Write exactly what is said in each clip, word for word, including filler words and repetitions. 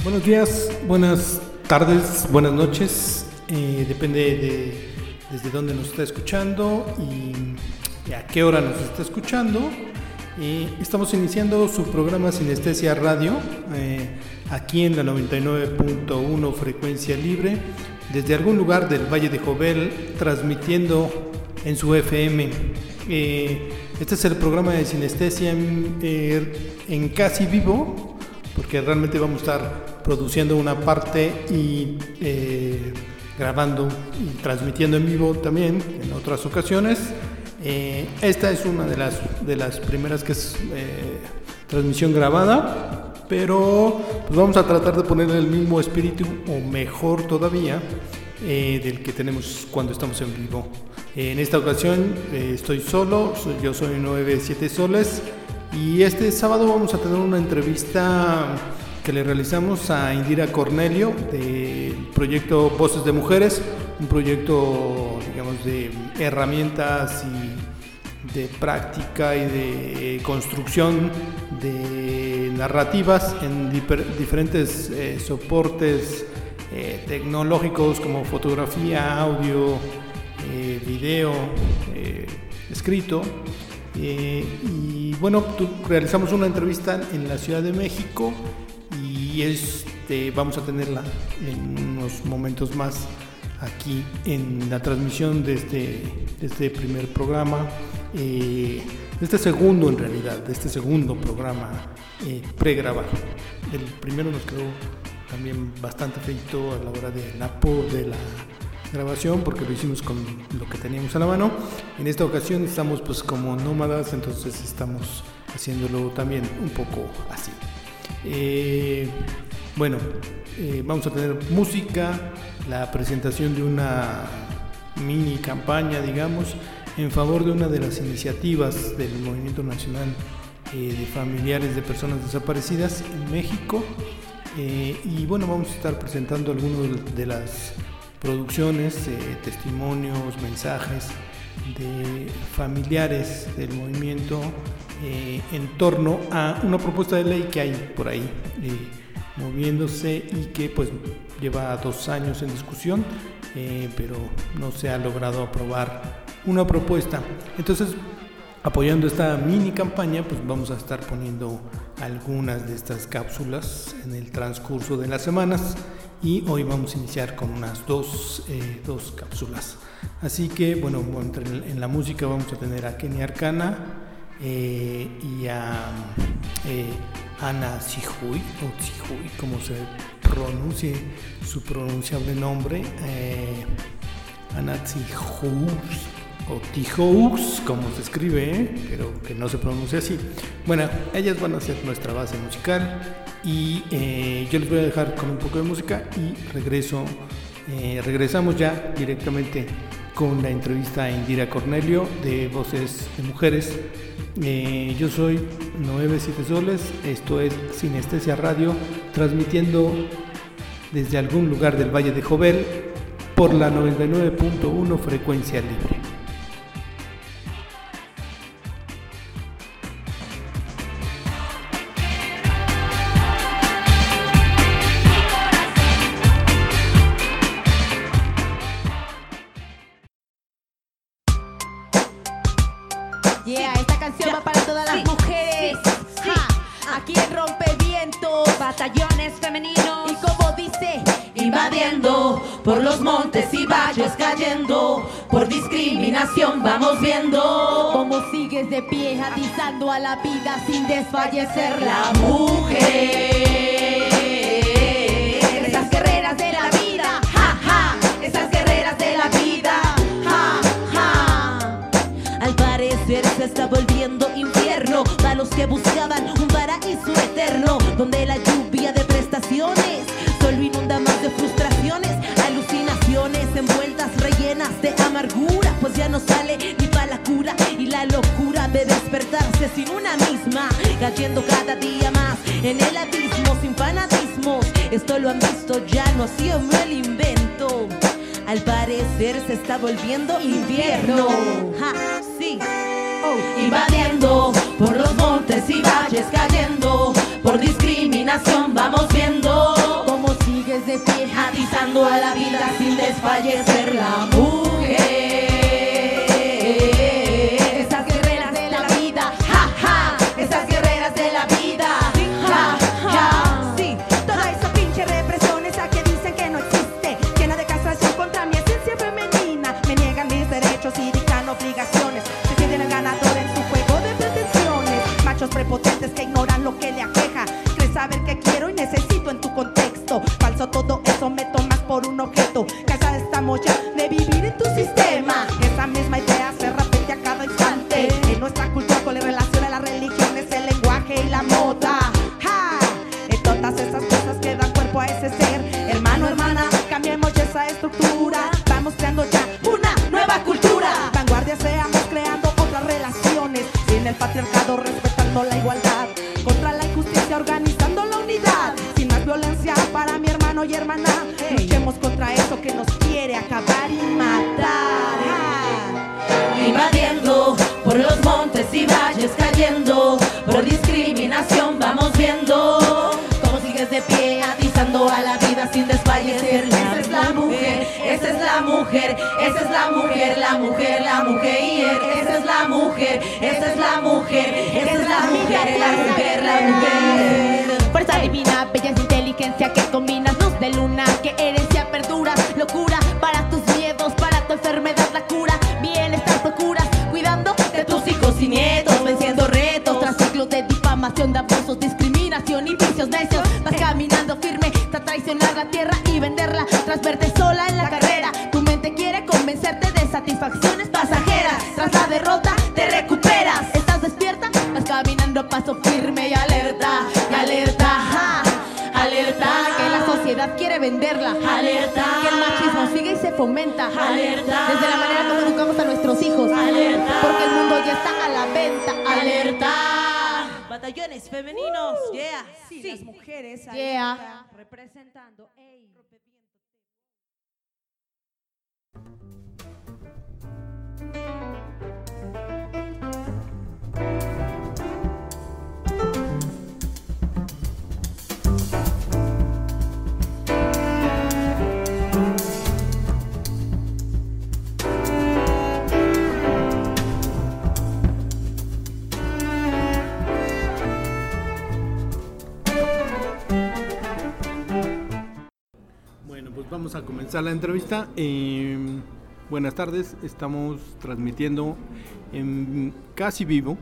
Buenos días, buenas tardes, buenas noches, eh, depende de desde dónde nos está escuchando y, y a qué hora nos está escuchando. Eh, estamos iniciando su programa Sinestesia Radio, eh, aquí en la noventa y nueve punto uno frecuencia libre, desde algún lugar del Valle de Jovel, transmitiendo en su F M. Eh, este es el programa de Sinestesia en, eh, en casi vivo, porque realmente vamos a estar produciendo una parte y eh, grabando y transmitiendo en vivo también en otras ocasiones. Eh, esta es una de las, de las primeras que es eh, transmisión grabada, pero pues vamos a tratar de poner el mismo espíritu, o mejor todavía, eh, del que tenemos cuando estamos en vivo. Eh, en esta ocasión eh, estoy solo, soy, yo soy nueve siete Soles, y este sábado vamos a tener una entrevista que le realizamos a Indira Cornelio del proyecto Voces de Mujeres, un proyecto, digamos, de herramientas y de práctica y de construcción de narrativas en diper, diferentes eh, soportes eh, tecnológicos como fotografía, audio, eh, video, eh, escrito. Eh, y bueno, tu, realizamos una entrevista en la Ciudad de México y este, vamos a tenerla en unos momentos más aquí en la transmisión de este, de este primer programa, eh, de este segundo en realidad, de este segundo programa eh, pregrabado. El primero nos quedó también bastante feito a la hora de la po de la grabación, porque lo hicimos con lo que teníamos a la mano. En esta ocasión estamos pues como nómadas, entonces estamos haciéndolo también un poco así. Eh, bueno, eh, vamos a tener música, la presentación de una mini campaña, digamos, en favor de una de las iniciativas del Movimiento Nacional eh, de Familiares de Personas Desaparecidas en México. Eh, y bueno, vamos a estar presentando algunas de las producciones, eh, testimonios, mensajes de familiares del movimiento eh, en torno a una propuesta de ley que hay por ahí eh, moviéndose y que pues lleva dos años en discusión, eh, pero no se ha logrado aprobar una propuesta. Entonces, apoyando esta mini campaña, pues vamos a estar poniendo algunas de estas cápsulas en el transcurso de las semanas, y hoy vamos a iniciar con unas dos, eh, dos cápsulas. Así que, bueno, en la música vamos a tener a Kenny Arcana eh, y a eh, Ana Tzijoy, o Tzijoy, como se pronuncie su pronunciable nombre, eh, Ana Tzijoy, o Tzijoy, como se escribe, ¿eh? Pero que no se pronuncia así. Bueno, ellas van a ser nuestra base musical y eh, yo les voy a dejar con un poco de música y regreso, eh, regresamos ya directamente con la entrevista a Indira Cornelio de Voces de Mujeres. Eh, yo soy nueve siete Soles, esto es Sinestesia Radio, transmitiendo desde algún lugar del Valle de Jovel por la noventa y nueve punto uno frecuencia libre. Yeah, esta canción va para todas las sí, mujeres. sí, sí. Ja, aquí en Rompevientos, Batallones femeninos. y como dice, Invadiendo por los montes y valles, cayendo por discriminación, vamos viendo cómo sigues de pie, atizando a la vida sin desfallecer la mujer. Esas guerreras de la vida, ja, ja. Esas guerreras de la vida, ja, ja. Al parecer se está volviendo infierno para los que buscaban un paraíso eterno, donde la lluvia de prestaciones solo inunda más de frustraciones, alucinaciones envueltas, rellenas de amargura, pues ya no sale ni pa' la cura, y la locura de despertarse sin una misma, cayendo cada día más en el abismo sin fanatismos. Esto lo han visto ya, no ha sido el invento. Al parecer se está volviendo infierno. Ja, sí. Oh. Invadiendo por los montes y valles, cayendo por discriminación, vamos viendo desfallecer la mujer. Esas guerreras de la vida, ja, ja, esas guerreras de la vida, ja, ja. Sí, toda esa pinche represión, esa que dicen que no existe, llena de castración contra mi esencia femenina. Me niegan mis derechos y dictan obligaciones, se sienten el ganador en su juego de pretensiones. Machos prepotentes que ignoran lo que le aqueja, crees saber que quiero y necesito en tu contexto. Falso todo eso, me tomas por un objeto. Cansada estamos ya de vivir en tu sistema. Esa misma idea se repite a cada instante. En nuestra cultura con la relación a las religiones, el lenguaje y la moda. ¡Ja! En todas esas cosas que dan cuerpo a ese ser. Hermano, hermana, cambiemos ya esa estructura. Vamos creando ya una nueva cultura. Vanguardia seamos creando otras relaciones. Sin el patriarcado, respetando la igualdad. Contra la injusticia, organizando la unidad. Sin más violencia para mi hermano y hermana. Luchemos contra eso que nos quiere acabar y matar. ¡Ja! Invadiendo por los montes y valles, cayendo por discriminación, vamos viendo cómo sigues de pie, atizando a la vida sin desfallecer. Esa es la mujer, esa es la mujer, esa es la mujer, la mujer, la mujer, esa es la mujer, esa es la mujer, esa es la mujer, la mujer, la mujer. Fuerza divina, belleza, inteligencia que combinas, luz de luna, que herencia perdura, locura para tus miedos, para tu enfermedad la cura, bienestar procuras, cuidando De tus hijos y nietos, venciendo retos, tras ciclos de difamación, de abusos, discriminación y vicios necios. Vas caminando firme tras traicionar la tierra y venderla, tras verte sola en la carrera. Tu mente quiere convencerte de satisfacciones pasajeras. Tras la derrota te recuperas. Estás despierta, vas caminando a paso firme y alerta, y alerta, ja, alerta, que la sociedad quiere venderla, Alerta. que el machismo sigue y se fomenta, Alerta. desde la manera como educamos a nuestros hijos, Alerta. porque el mundo ya está a la venta, alerta. Batallones femeninos, yeah. Sí, las mujeres ahí Yeah. están representando. Ey. Bueno, pues vamos a comenzar la entrevista. Eh, buenas tardes, estamos transmitiendo en casi vivo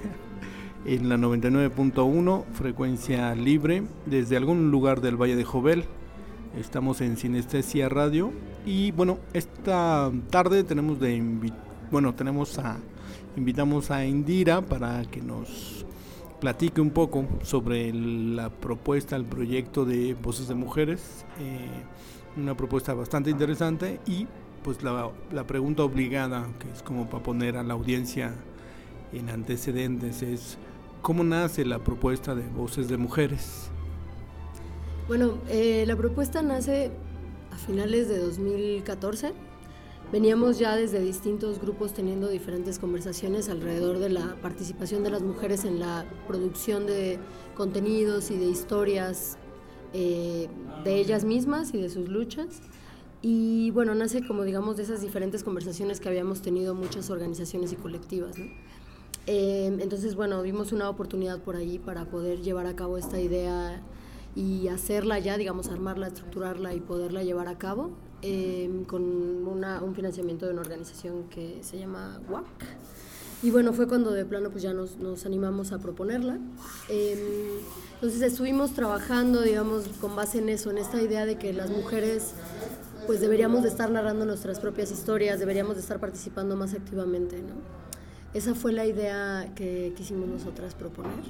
en la noventa y nueve punto uno, frecuencia libre, desde algún lugar del Valle de Jovel. Estamos en Sinestesia Radio y bueno, esta tarde tenemos de invi- bueno, tenemos a invitamos a Indira para que nos platique un poco sobre el- la propuesta, el proyecto de Voces de Mujeres, eh, una propuesta bastante interesante y pues la, la pregunta obligada, que es como para poner a la audiencia en antecedentes, es ¿cómo nace la propuesta de Voces de Mujeres? Bueno, eh, la propuesta nace a finales de dos mil catorce. Veníamos ya desde distintos grupos teniendo diferentes conversaciones alrededor de la participación de las mujeres en la producción de contenidos y de historias eh, de ellas mismas y de sus luchas. Y bueno, nace como digamos de esas diferentes conversaciones que habíamos tenido muchas organizaciones y colectivas, ¿no? Eh, entonces, bueno, vimos una oportunidad por ahí para poder llevar a cabo esta idea y hacerla ya, digamos, armarla, estructurarla y poderla llevar a cabo. Eh, con una, un financiamiento de una organización que se llama W A C. Y bueno, fue cuando de plano pues ya nos, nos animamos a proponerla. Eh, entonces estuvimos trabajando, digamos, con base en eso, en esta idea de que las mujeres pues deberíamos de estar narrando nuestras propias historias, deberíamos de estar participando más activamente, ¿no? Esa fue la idea que quisimos nosotras proponer.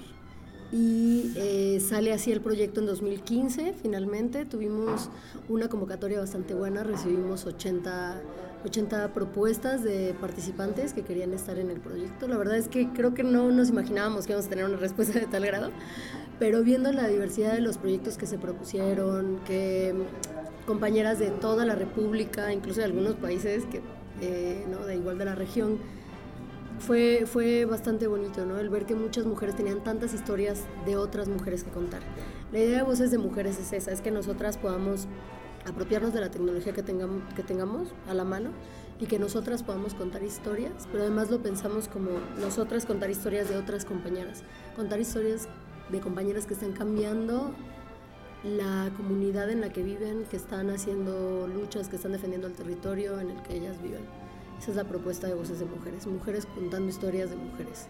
Y eh, sale así el proyecto en dos mil quince, finalmente tuvimos una convocatoria bastante buena, recibimos ochenta, ochenta propuestas de participantes que querían estar en el proyecto. La verdad es que creo que no nos imaginábamos que íbamos a tener una respuesta de tal grado, pero viendo la diversidad de los proyectos que se propusieron, que compañeras de toda la República, incluso de algunos países que, eh, ¿no? de igual de la región, Fue, fue bastante bonito, ¿no? El ver que muchas mujeres tenían tantas historias de otras mujeres que contar. La idea de Voces de Mujeres es esa, es que nosotras podamos apropiarnos de la tecnología que tengamos, que tengamos a la mano y que nosotras podamos contar historias, pero además lo pensamos como nosotras contar historias de otras compañeras, contar historias de compañeras que están cambiando la comunidad en la que viven, que están haciendo luchas, que están defendiendo el territorio en el que ellas viven. Esa es la propuesta de Voces de Mujeres, mujeres contando historias de mujeres.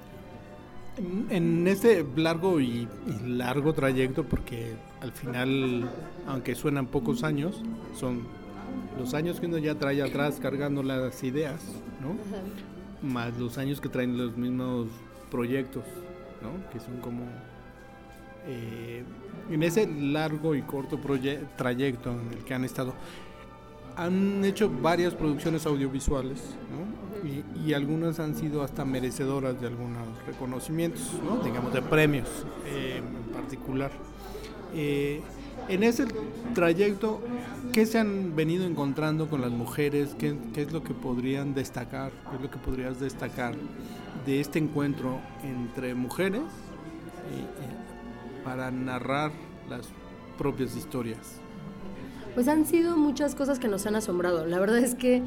En este largo y, y largo trayecto, porque al final, aunque suenan pocos años, son los años que uno ya trae atrás cargando las ideas, ¿no? Ajá. Más los años que traen los mismos proyectos, ¿no? Que son como... Eh, en ese largo y corto proye- trayecto en el que han estado, han hecho varias producciones audiovisuales, ¿no? Y, y algunas han sido hasta merecedoras de algunos reconocimientos, ¿no? Digamos de premios eh, en particular. Eh, en ese trayecto, ¿qué se han venido encontrando con las mujeres? ¿Qué, qué es lo que podrían destacar? ¿Qué es lo que podrías destacar de este encuentro entre mujeres eh, eh, para narrar las propias historias? Pues han sido muchas cosas que nos han asombrado. La verdad es que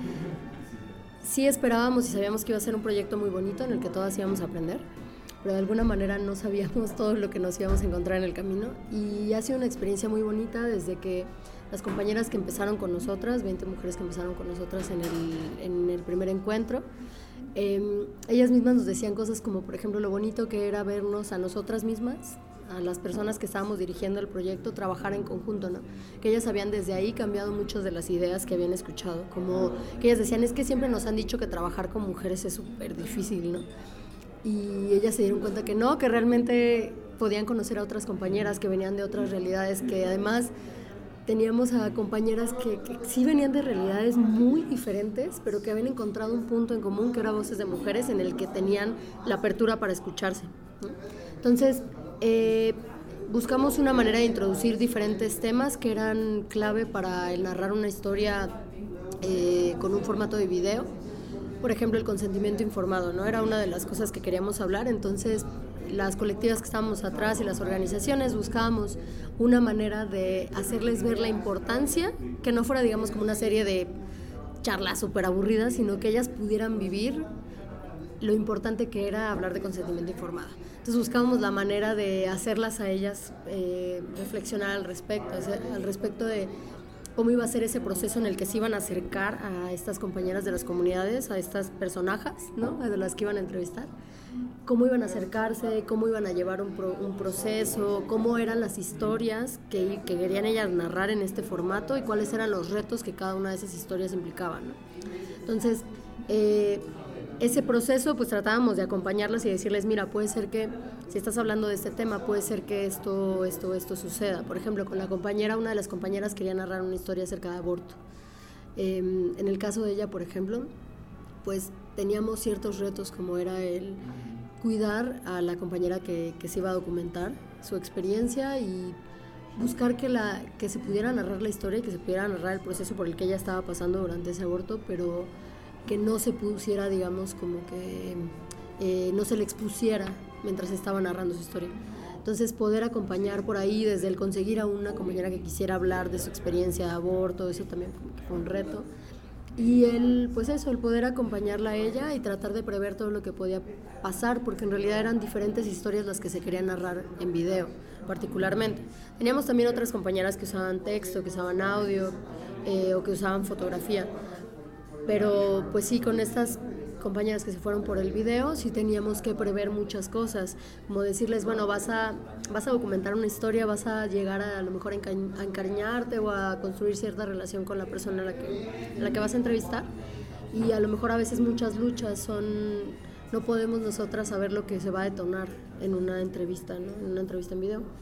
sí esperábamos y sabíamos que iba a ser un proyecto muy bonito en el que todas íbamos a aprender, pero de alguna manera no sabíamos todo lo que nos íbamos a encontrar en el camino, y ha sido una experiencia muy bonita desde que las compañeras que empezaron con nosotras, veinte mujeres que empezaron con nosotras en el, en el primer encuentro, eh, ellas mismas nos decían cosas como, por ejemplo, lo bonito que era vernos a nosotras mismas, a las personas que estábamos dirigiendo el proyecto, trabajar en conjunto, ¿no? Que ellas habían desde ahí cambiado muchas de las ideas que habían escuchado, como que ellas decían, es que siempre nos han dicho que trabajar con mujeres es súper difícil, ¿no? Y ellas se dieron cuenta que no, que realmente podían conocer a otras compañeras que venían de otras realidades, que además teníamos a compañeras que, que sí venían de realidades muy diferentes, pero que habían encontrado un punto en común, que era Voces de Mujeres, en el que tenían la apertura para escucharse, ¿no? Entonces, Eh, buscamos una manera de introducir diferentes temas que eran clave para el narrar una historia eh, con un formato de video. Por ejemplo, el consentimiento informado, ¿no? Era una de las cosas que queríamos hablar. Entonces, las colectivas que estábamos atrás y las organizaciones buscábamos una manera de hacerles ver la importancia, que no fuera, digamos, como una serie de charlas súper aburridas, sino que ellas pudieran vivir lo importante que era hablar de consentimiento informado. Entonces buscábamos la manera de hacerlas a ellas eh, reflexionar al respecto, al respecto de cómo iba a ser ese proceso en el que se iban a acercar a estas compañeras de las comunidades, a estas personajes, ¿no? De las que iban a entrevistar, cómo iban a acercarse, cómo iban a llevar un, pro, un proceso, cómo eran las historias que, que querían ellas narrar en este formato y cuáles eran los retos que cada una de esas historias implicaban, ¿no? Entonces, eh, ese proceso, pues tratábamos de acompañarlas y decirles, mira, puede ser que, si estás hablando de este tema, puede ser que esto, esto, esto suceda. Por ejemplo, con la compañera, una de las compañeras quería narrar una historia acerca de aborto. Eh, en el caso de ella, por ejemplo, pues teníamos ciertos retos, como era el cuidar a la compañera que, que se iba a documentar su experiencia y buscar que, la, que se pudiera narrar la historia y que se pudiera narrar el proceso por el que ella estaba pasando durante ese aborto, pero que no se pusiera, digamos, como que eh, no se le expusiera mientras estaba narrando su historia. Entonces, poder acompañar por ahí, desde el conseguir a una compañera que quisiera hablar de su experiencia de aborto, eso también como que fue un reto. Y el, pues eso, el poder acompañarla a ella y tratar de prever todo lo que podía pasar, porque en realidad eran diferentes historias las que se querían narrar en video, particularmente. Teníamos también otras compañeras que usaban texto, que usaban audio eh, o que usaban fotografía. Pero pues sí, con estas compañeras que se fueron por el video, sí teníamos que prever muchas cosas, como decirles, bueno, vas a, vas a documentar una historia, vas a llegar a, a lo mejor a, enca- a encariñarte o a construir cierta relación con la persona a la que, a la que vas a entrevistar, y a lo mejor a veces muchas luchas son, no podemos nosotras saber lo que se va a detonar en una entrevista, ¿no? En una entrevista en video.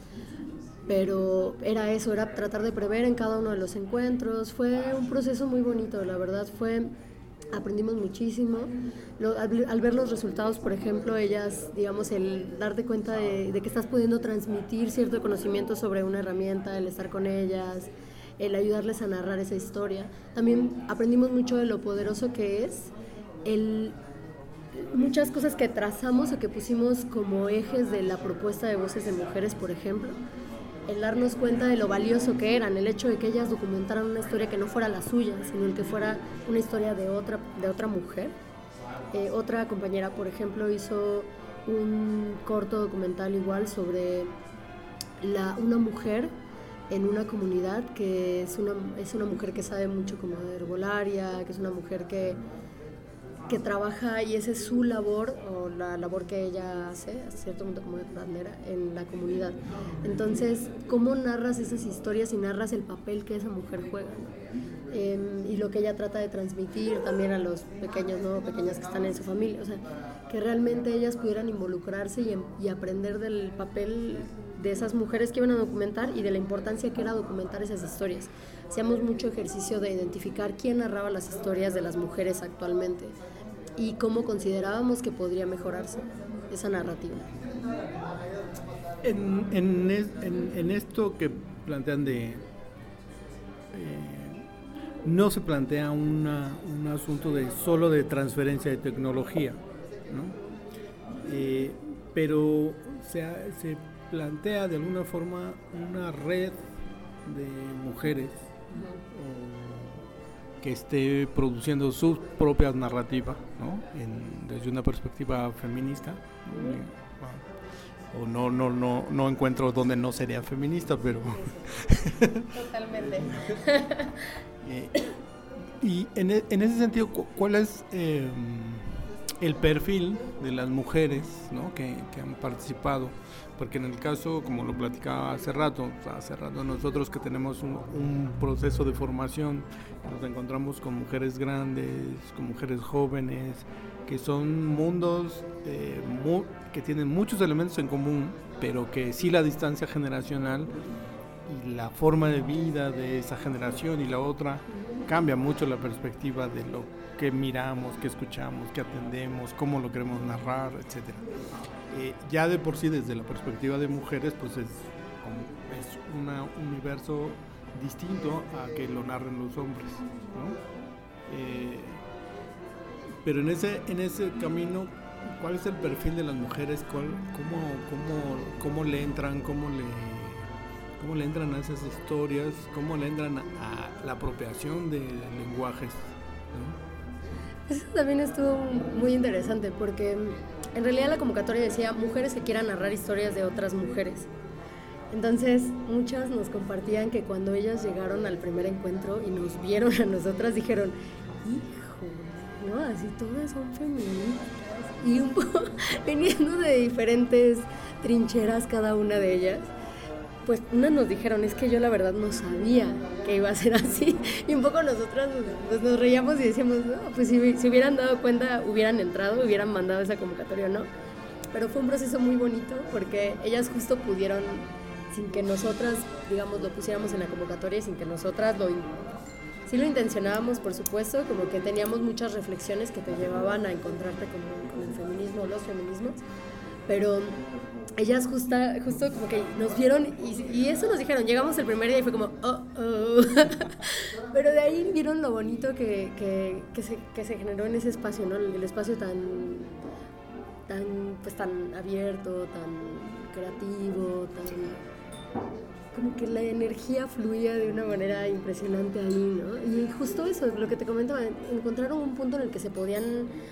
Pero era eso, era tratar de prever en cada uno de los encuentros. Fue un proceso muy bonito, la verdad, fue, aprendimos muchísimo. Lo, al, al ver los resultados, por ejemplo, ellas, digamos, el darte cuenta de, de que estás pudiendo transmitir cierto conocimiento sobre una herramienta, el estar con ellas, el ayudarles a narrar esa historia. También aprendimos mucho de lo poderoso que es el... muchas cosas que trazamos o que pusimos como ejes de la propuesta de Voces de Mujeres, por ejemplo. el darnos cuenta de lo valioso que eran, el hecho de que ellas documentaran una historia que no fuera la suya, sino el que fuera una historia de otra, de otra mujer. Eh, otra compañera, por ejemplo, hizo un corto documental igual sobre la, una mujer en una comunidad que es una, es una mujer que sabe mucho como de herbolaria, que es una mujer que, que trabaja y esa es su labor o la labor que ella hace, a cierto punto como de curandera, en la comunidad. Entonces, ¿cómo narras esas historias y narras el papel que esa mujer juega, ¿no? Eh, y lo que ella trata de transmitir también a los pequeños, ¿no? Pequeñas que están en su familia, o sea, que realmente ellas pudieran involucrarse y, y aprender del papel de esas mujeres que iban a documentar y de la importancia que era documentar esas historias. Hacíamos mucho ejercicio de identificar quién narraba las historias de las mujeres actualmente y cómo considerábamos que podría mejorarse esa narrativa. En, en, es, en, en esto que plantean de... Eh, no se plantea una, un asunto de solo de transferencia de tecnología, ¿no? Eh, pero se, se plantea de alguna forma una red de mujeres o, que esté produciendo sus propias narrativas, ¿no? En, desde una perspectiva feminista. O no, no, no, no encuentro donde no sería feminista, pero... Totalmente. eh, y en, en ese sentido, ¿cuál es eh, el perfil de las mujeres, ¿no? que, que han participado? Porque en el caso, como lo platicaba hace rato, o sea, hace rato nosotros que tenemos un, un proceso de formación, nos encontramos con mujeres grandes, con mujeres jóvenes, que son mundos eh, muy, que tienen muchos elementos en común, pero que sí la distancia generacional y la forma de vida de esa generación y la otra cambia mucho la perspectiva de lo que miramos, que escuchamos, que atendemos, cómo lo queremos narrar, etcétera. Eh, ya de por sí, desde la perspectiva de mujeres, pues es, es un universo distinto a que lo narren los hombres, ¿no? Eh, pero en ese, en ese camino, ¿cuál es el perfil de las mujeres? ¿Cuál, cómo, cómo, cómo le entran? ¿Cómo le, cómo le entran a esas historias? ¿Cómo le entran a, a la apropiación de lenguajes, ¿no? Eso también estuvo muy interesante porque en realidad la convocatoria decía mujeres que quieran narrar historias de otras mujeres. Entonces muchas nos compartían que cuando ellas llegaron al primer encuentro y nos vieron a nosotras dijeron, hijo, ¿no? Así todas son feministas. Y un poco viniendo de diferentes trincheras cada una de ellas, pues unas nos dijeron, es que yo la verdad no sabía que iba a ser así. Y un poco nosotras pues, nos reíamos y decíamos, no, pues si, si hubieran dado cuenta, hubieran entrado, hubieran mandado esa convocatoria o no. Pero fue un proceso muy bonito porque ellas justo pudieron, sin que nosotras, digamos, lo pusiéramos en la convocatoria y sin que nosotras lo... Sí lo intencionábamos, por supuesto, como que teníamos muchas reflexiones que te llevaban a encontrarte con, con el feminismo o los feminismos, pero ellas justa, justo como que nos vieron y, y eso nos dijeron, llegamos el primer día y fue como, oh, oh. Pero de ahí vieron lo bonito que, que, que, se, que se generó en ese espacio, ¿no? El, el espacio tan, tan, pues, tan abierto, tan creativo, tan... como que la energía fluía de una manera impresionante ahí, ¿no? Y justo eso, lo que te comentaba, encontraron un punto en el que se podían,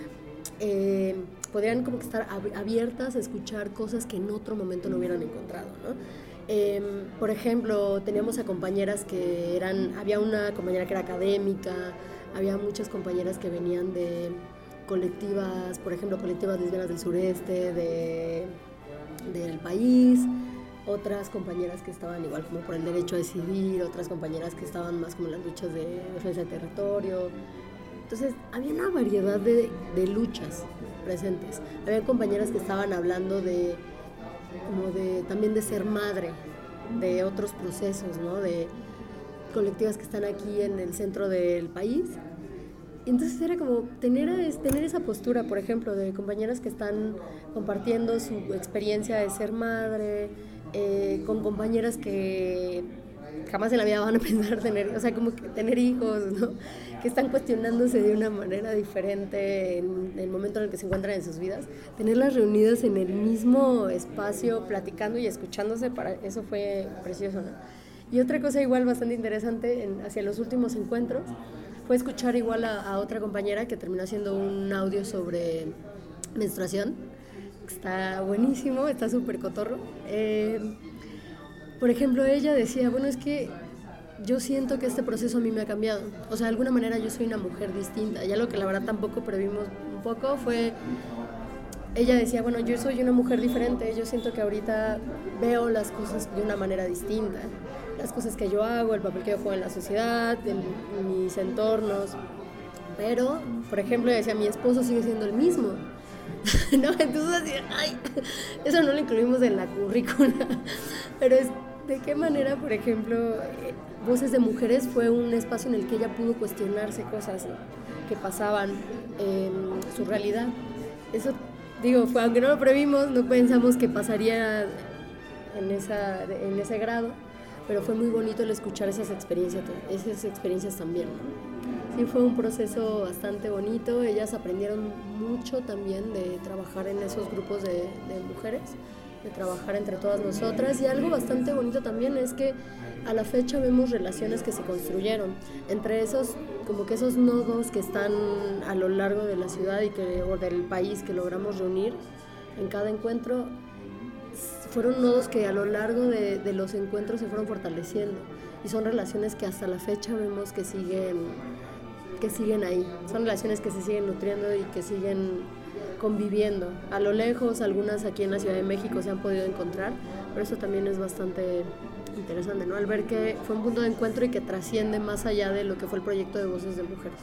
eh, podían como que estar abiertas a escuchar cosas que en otro momento no hubieran encontrado, ¿no? Eh, por ejemplo, teníamos a compañeras que eran, había una compañera que era académica, había muchas compañeras que venían de colectivas, por ejemplo, colectivas lesbianas del sureste, de, del país, otras compañeras que estaban igual como por el derecho a decidir, otras compañeras que estaban más como en las luchas de defensa del territorio. Entonces, había una variedad de, de luchas presentes. Había compañeras que estaban hablando de, como de, también de ser madre, de otros procesos, ¿no? De colectivas que están aquí en el centro del país. Entonces era como tener, tener esa postura, por ejemplo, de compañeras que están compartiendo su experiencia de ser madre, eh, con compañeras que, jamás en la vida van a pensar tener, o sea, como que tener hijos, ¿no? Que están cuestionándose de una manera diferente en el momento en el que se encuentran en sus vidas. Tenerlas reunidas en el mismo espacio, platicando y escuchándose, para eso fue precioso, ¿no? Y otra cosa igual bastante interesante en, hacia los últimos encuentros fue escuchar igual a, a otra compañera que terminó haciendo un audio sobre menstruación. Está buenísimo, está súper cotorro. Eh, por ejemplo, ella decía, bueno, es que yo siento que este proceso a mí me ha cambiado. O sea, de alguna manera yo soy una mujer distinta. Ya lo que la verdad tampoco previmos un poco fue... Ella decía, bueno, yo soy una mujer diferente. Yo siento que ahorita veo las cosas de una manera distinta. Las cosas que yo hago, el papel que yo juego en la sociedad, en mis entornos. Pero, por ejemplo, ella decía, mi esposo sigue siendo el mismo. ¿No? Entonces así, ay, eso no lo incluimos en la currícula. Pero es... ¿De qué manera, por ejemplo, eh, Voces de Mujeres fue un espacio en el que ella pudo cuestionarse cosas, ¿no?, que pasaban en su realidad? Eso, digo, fue, aunque no lo previmos, no pensamos que pasaría en, esa, en ese grado, pero fue muy bonito el escuchar esas experiencias, esas experiencias también, ¿no? Sí, fue un proceso bastante bonito. Ellas aprendieron mucho también de trabajar en esos grupos de, de mujeres, de trabajar entre todas nosotras, y algo bastante bonito también es que a la fecha vemos relaciones que se construyeron entre esos, como que esos nodos que están a lo largo de la ciudad y que, o del país, que logramos reunir en cada encuentro. Fueron nodos que a lo largo de, de los encuentros se fueron fortaleciendo, y son relaciones que hasta la fecha vemos que siguen, que siguen ahí, son relaciones que se siguen nutriendo y que siguen conviviendo. A lo lejos, algunas aquí en la Ciudad de México se han podido encontrar, pero eso también es bastante interesante, ¿no? Al ver que fue un punto de encuentro y que trasciende más allá de lo que fue el proyecto de Voces de Mujeres.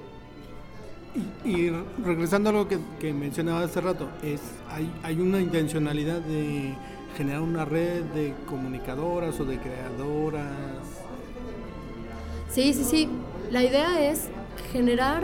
Y, y regresando a lo que, que mencionaba hace rato, es hay, hay una intencionalidad de generar una red de comunicadoras o de creadoras. Sí, sí, sí. La idea es generar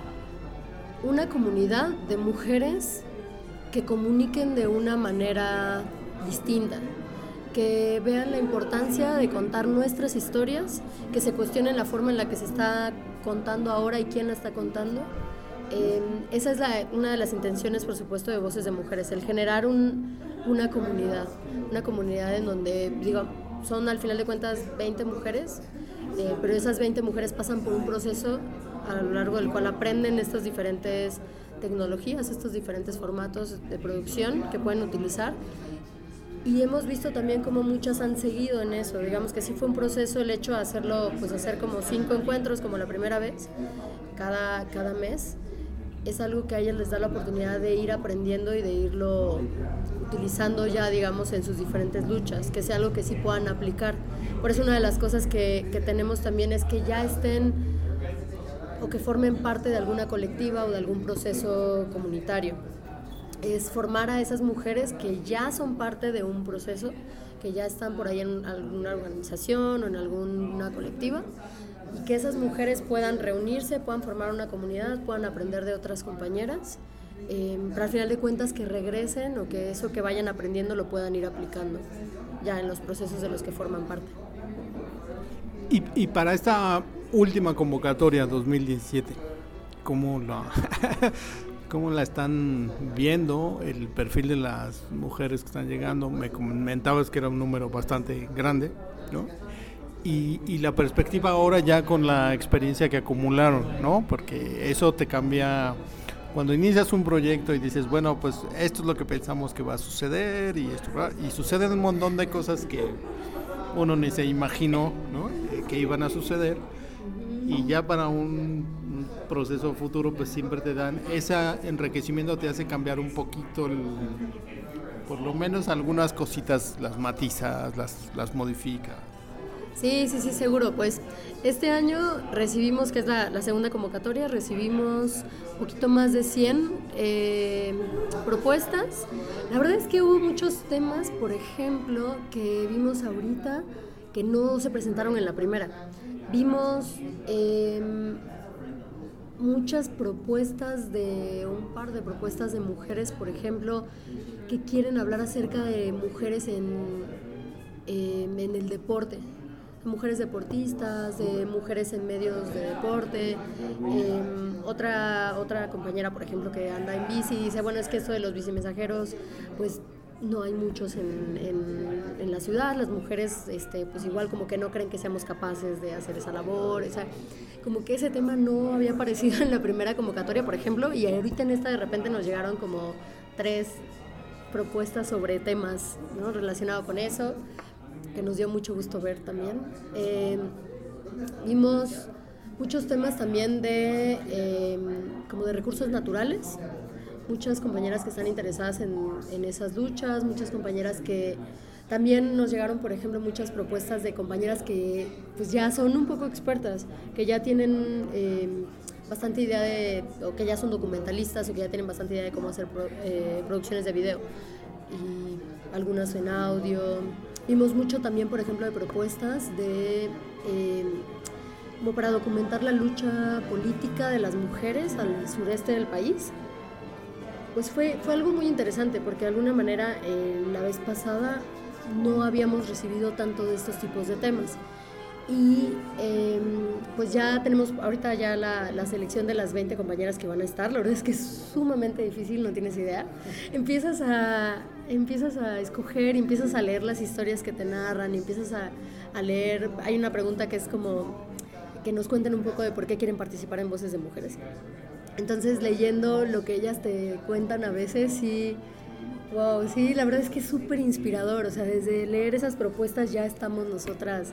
una comunidad de mujeres que comuniquen de una manera distinta, que vean la importancia de contar nuestras historias, que se cuestionen la forma en la que se está contando ahora y quién la está contando. Eh, esa es la, una de las intenciones, por supuesto, de Voces de Mujeres, el generar un, una comunidad, una comunidad en donde, digo, son al final de cuentas veinte mujeres, eh, pero esas veinte mujeres pasan por un proceso a lo largo del cual aprenden estas diferentes tecnologías, estos diferentes formatos de producción que pueden utilizar, y hemos visto también cómo muchas han seguido en eso. Digamos que sí fue un proceso el hecho de hacerlo, pues hacer como cinco encuentros como la primera vez, cada, cada mes. Es algo que a ellas les da la oportunidad de ir aprendiendo y de irlo utilizando ya, digamos, en sus diferentes luchas, que sea algo que sí puedan aplicar. Por eso una de las cosas que, que tenemos también es que ya estén o que formen parte de alguna colectiva o de algún proceso comunitario. Es formar a esas mujeres que ya son parte de un proceso, que ya están por ahí en alguna organización o en alguna colectiva, y que esas mujeres puedan reunirse, puedan formar una comunidad, puedan aprender de otras compañeras, eh, pero al final de cuentas que regresen o que eso que vayan aprendiendo lo puedan ir aplicando ya en los procesos de los que forman parte. Y, y para esta última convocatoria dos mil diecisiete, ¿cómo la, ¿cómo la están viendo? El perfil de las mujeres que están llegando, me comentabas que era un número bastante grande, ¿no? Y, y la perspectiva ahora ya con la experiencia que acumularon, ¿no? Porque eso te cambia cuando inicias un proyecto y dices, bueno, pues esto es lo que pensamos que va a suceder, y esto, y suceden un montón de cosas que uno ni se imaginó, ¿no?, que iban a suceder, y ya para un proceso futuro pues siempre te dan ese enriquecimiento, te hace cambiar un poquito el, por lo menos algunas cositas las matizas, las, las modifica. Sí, sí, sí, seguro. Pues este año recibimos, que es la, la segunda convocatoria, recibimos un poquito más de cien eh, propuestas. La verdad es que hubo muchos temas, por ejemplo, que vimos ahorita que no se presentaron en la primera. Vimos eh, muchas propuestas de, un par de propuestas de mujeres, por ejemplo, que quieren hablar acerca de mujeres en, eh, en el deporte. de mujeres deportistas, de mujeres en medios de deporte. Eh, otra, otra compañera, por ejemplo, que anda en bici, dice, bueno, es que esto de los bicimensajeros, pues no hay muchos en, en, en la ciudad, las mujeres este, pues igual como que no creen que seamos capaces de hacer esa labor, o sea, como que ese tema no había aparecido en la primera convocatoria, por ejemplo, y ahorita en esta de repente nos llegaron como tres propuestas sobre temas, ¿no?, relacionados con eso, que nos dio mucho gusto ver también. Eh, vimos muchos temas también de eh, como de recursos naturales, muchas compañeras que están interesadas en, en esas luchas, muchas compañeras que también nos llegaron, por ejemplo, muchas propuestas de compañeras que pues ya son un poco expertas, que ya tienen eh, bastante idea de, o que ya son documentalistas, o que ya tienen bastante idea de cómo hacer pro, eh, producciones de video, y algunas en audio. Vimos mucho también, por ejemplo, de propuestas de eh, como para documentar la lucha política de las mujeres al sureste del país. Pues fue, fue algo muy interesante, porque de alguna manera eh, la vez pasada no habíamos recibido tanto de estos tipos de temas. Y eh, pues ya tenemos ahorita ya la, la selección de las veinte compañeras que van a estar. La verdad es que es sumamente difícil, no tienes idea. Empiezas a, empiezas a escoger, empiezas a leer las historias que te narran, empiezas a, a leer. Hay una pregunta que es como que nos cuenten un poco de por qué quieren participar en Voces de Mujeres. Entonces, leyendo lo que ellas te cuentan a veces, sí, wow, sí, la verdad es que es súper inspirador. O sea, desde leer esas propuestas ya estamos nosotras,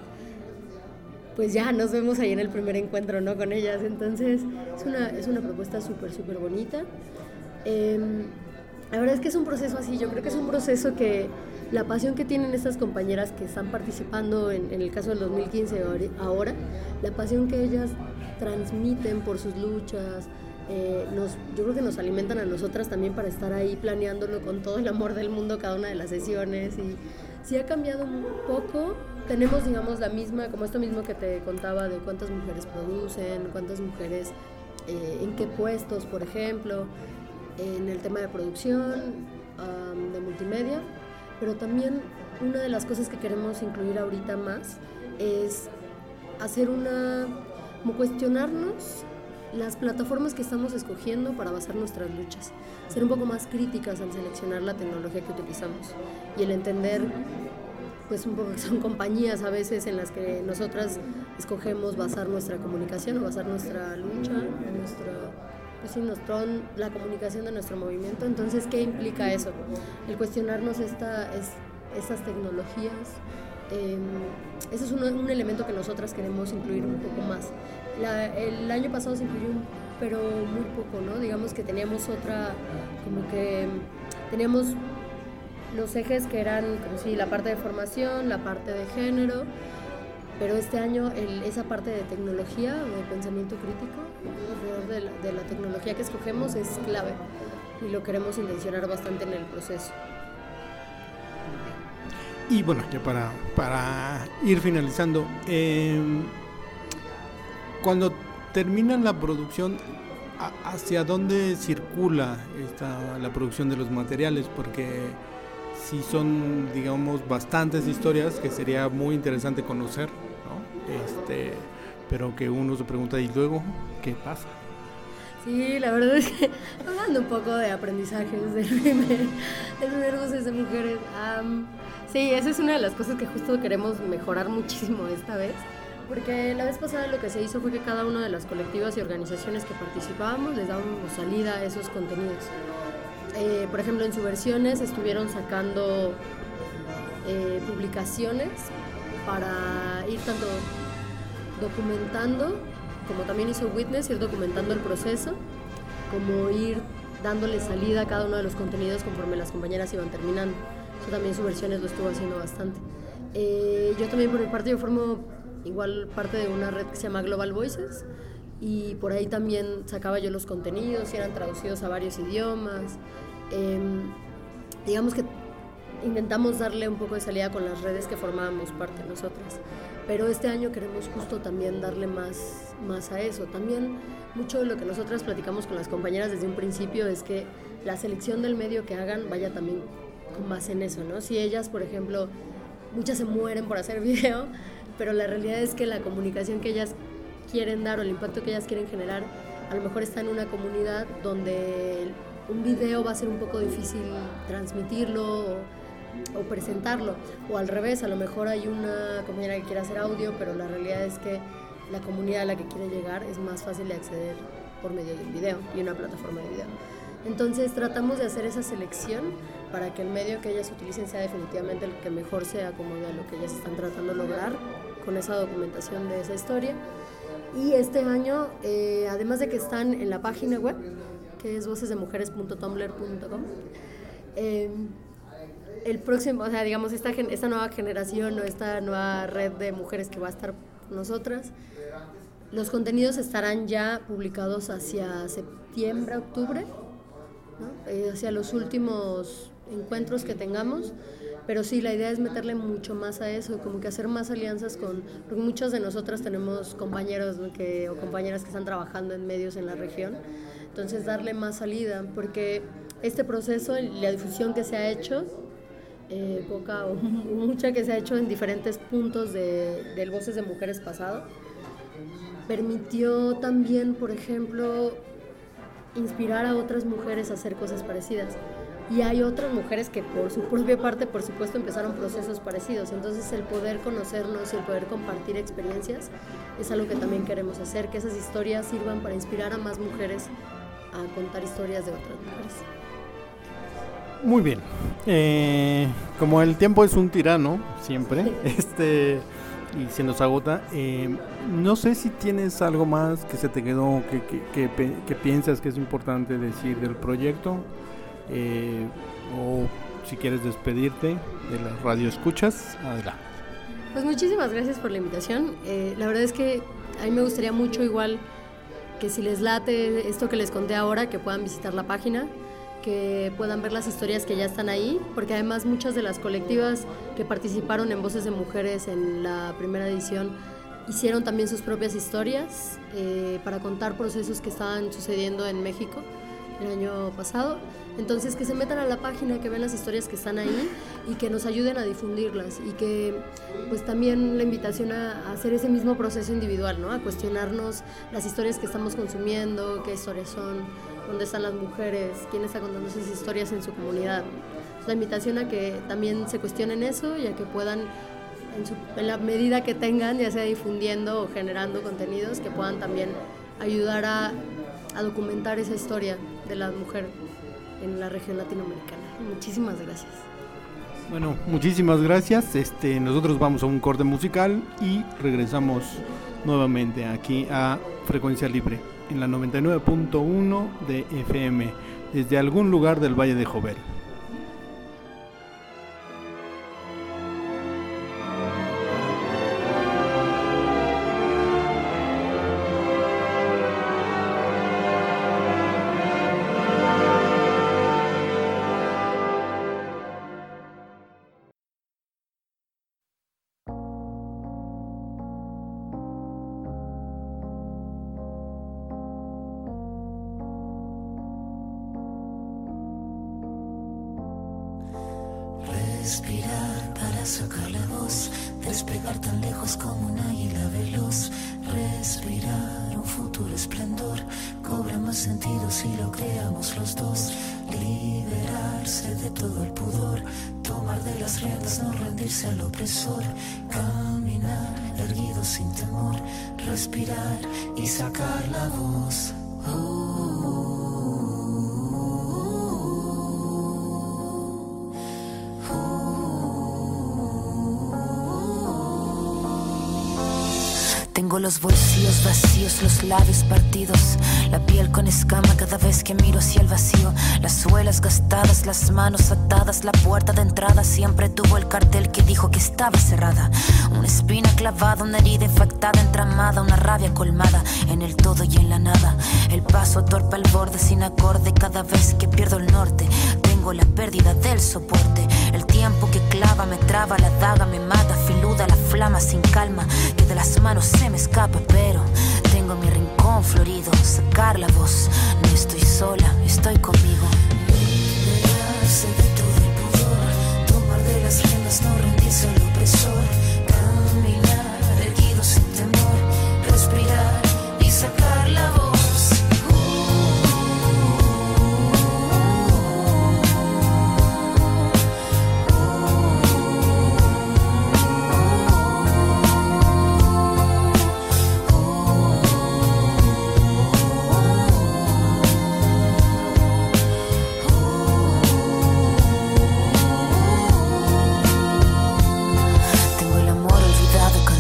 pues ya nos vemos ahí en el primer encuentro, ¿no?, con ellas. Entonces, es una, es una propuesta súper, súper bonita. Eh, la verdad es que es un proceso así, yo creo que es un proceso que la pasión que tienen estas compañeras que están participando en, en el caso del dos mil quince ahora, la pasión que ellas transmiten por sus luchas, Eh, nos, yo creo que nos alimentan a nosotras también para estar ahí planeándolo con todo el amor del mundo cada una de las sesiones. Y sí ha cambiado un poco, tenemos digamos la misma, como esto mismo que te contaba de cuántas mujeres producen, cuántas mujeres, eh, en qué puestos, por ejemplo, en el tema de producción, um, de multimedia, pero también una de las cosas que queremos incluir ahorita más es hacer una, como cuestionarnos las plataformas que estamos escogiendo para basar nuestras luchas, ser un poco más críticas al seleccionar la tecnología que utilizamos y el entender pues un poco que son compañías a veces en las que nosotras escogemos basar nuestra comunicación o basar nuestra lucha, nuestra, pues sí, nuestro, la comunicación de nuestro movimiento. Entonces, ¿qué implica eso? El cuestionarnos esta, es, estas tecnologías. Eh, ese es un, un elemento que nosotras queremos incluir un poco más. La, el año pasado se incluyó, un, pero muy poco, ¿no? Digamos que teníamos otra, como que teníamos los ejes que eran, como si la parte de formación, la parte de género, pero este año el, esa parte de tecnología o de pensamiento crítico alrededor de la, de la tecnología que escogemos es clave y lo queremos intencionar bastante en el proceso. Y bueno, ya para, para ir finalizando, eh, cuando terminan la producción, ¿a, ¿hacia dónde circula esta, la producción de los materiales? Porque si son, digamos, bastantes historias que sería muy interesante conocer, ¿no? Este, pero que uno se pregunta, ¿y luego qué pasa? Sí, la verdad es que hablando un poco de aprendizajes del primer, del primer Voces de Mujeres, um, sí, esa es una de las cosas que justo queremos mejorar muchísimo esta vez, porque la vez pasada lo que se hizo fue que cada una de las colectivas y organizaciones que participábamos les dábamos salida a esos contenidos. Eh, por ejemplo, en Subversiones estuvieron sacando eh, publicaciones para ir tanto documentando, como también hizo Witness, ir documentando el proceso, como ir dándole salida a cada uno de los contenidos conforme las compañeras iban terminando. Eso también Subversiones lo estuvo haciendo bastante. Eh, yo también por mi parte, yo formo igual parte de una red que se llama Global Voices, y por ahí también sacaba yo los contenidos y eran traducidos a varios idiomas. Eh, digamos que intentamos darle un poco de salida con las redes que formábamos parte de nosotras, pero este año queremos justo también darle más, más a eso. También mucho de lo que nosotras platicamos con las compañeras desde un principio es que la selección del medio que hagan vaya también con base en eso, ¿no? Si ellas, por ejemplo, muchas se mueren por hacer video, pero la realidad es que la comunicación que ellas quieren dar o el impacto que ellas quieren generar a lo mejor está en una comunidad donde un video va a ser un poco difícil transmitirlo o, o presentarlo, o al revés, a lo mejor hay una comunidad que quiere hacer audio, pero la realidad es que la comunidad a la que quiere llegar es más fácil de acceder por medio de un video y una plataforma de video. Entonces tratamos de hacer esa selección para que el medio que ellas utilicen sea definitivamente el que mejor se acomode a lo que ellas están tratando de lograr con esa documentación de esa historia. Y este año, eh, además de que están en la página web, que es voces de mujeres punto tumblr punto com, eh, el próximo, o sea, digamos, esta, esta nueva generación o esta nueva red de mujeres que va a estar con nosotras, los contenidos estarán ya publicados hacia septiembre, octubre, ¿no? eh, hacia los últimos encuentros que tengamos. Pero sí, la idea es meterle mucho más a eso, como que hacer más alianzas con... Porque muchas de nosotras tenemos compañeros que, o compañeras que están trabajando en medios en la región, entonces darle más salida, porque este proceso, la difusión que se ha hecho, eh, poca o mucha que se ha hecho en diferentes puntos de, del Voces de Mujeres pasado, permitió también, por ejemplo, inspirar a otras mujeres a hacer cosas parecidas. Y hay otras mujeres que por su propia parte, por supuesto, empezaron procesos parecidos. Entonces el poder conocernos y el poder compartir experiencias es algo que también queremos hacer, que esas historias sirvan para inspirar a más mujeres a contar historias de otras mujeres. Muy bien. Eh, como el tiempo es un tirano, siempre, este y se nos agota, eh, no sé si tienes algo más que se te quedó, que, que, que, que piensas que es importante decir del proyecto. Eh, o si quieres despedirte de las radioescuchas, adelante. Pues muchísimas gracias por la invitación. Eh, la verdad es que a mí me gustaría mucho, igual que si les late esto que les conté ahora, que puedan visitar la página, que puedan ver las historias que ya están ahí, porque además muchas de las colectivas que participaron en Voces de Mujeres en la primera edición hicieron también sus propias historias eh, para contar procesos que estaban sucediendo en México el año pasado. Entonces que se metan a la página, que vean las historias que están ahí y que nos ayuden a difundirlas, y que pues también la invitación a, a hacer ese mismo proceso individual, ¿no? A cuestionarnos las historias que estamos consumiendo, qué historias son, dónde están las mujeres, quién está contando esas historias en su comunidad. La invitación a que también se cuestionen eso y a que puedan, en, su, en la medida que tengan, ya sea difundiendo o generando contenidos, que puedan también ayudar a, a documentar esa historia de la mujer en la región latinoamericana. Muchísimas gracias. Bueno, muchísimas gracias. Este, nosotros vamos a un corte musical y regresamos nuevamente aquí a Frecuencia Libre en la noventa y nueve punto uno de F M desde algún lugar del Valle de Jovel. Respirar para sacar la voz, despegar tan lejos como un águila veloz. Respirar un futuro esplendor, cobra más sentido si lo creamos los dos. Liberarse de todo el pudor, tomar de las riendas, no rendirse al opresor. Caminar erguido sin temor, respirar y sacar la voz. Oh. Tengo los bolsillos vacíos, los labios partidos, la piel con escama cada vez que miro hacia el vacío. Las suelas gastadas, las manos atadas, la puerta de entrada siempre tuvo el cartel que dijo que estaba cerrada. Una espina clavada, una herida infectada, entramada, una rabia colmada en el todo y en la nada. El paso torpe al borde sin acorde cada vez que pierdo el norte. Tengo la pérdida del soporte, el tiempo que clava me traba, la daga me mata, filuda la flama sin calma, que de las manos se me escapa, pero tengo mi rincón florido, sacar la voz, no estoy sola, estoy conmigo. Liberarse de todo el pudor, tomar de las riendas, no rendirse al opresor, caminar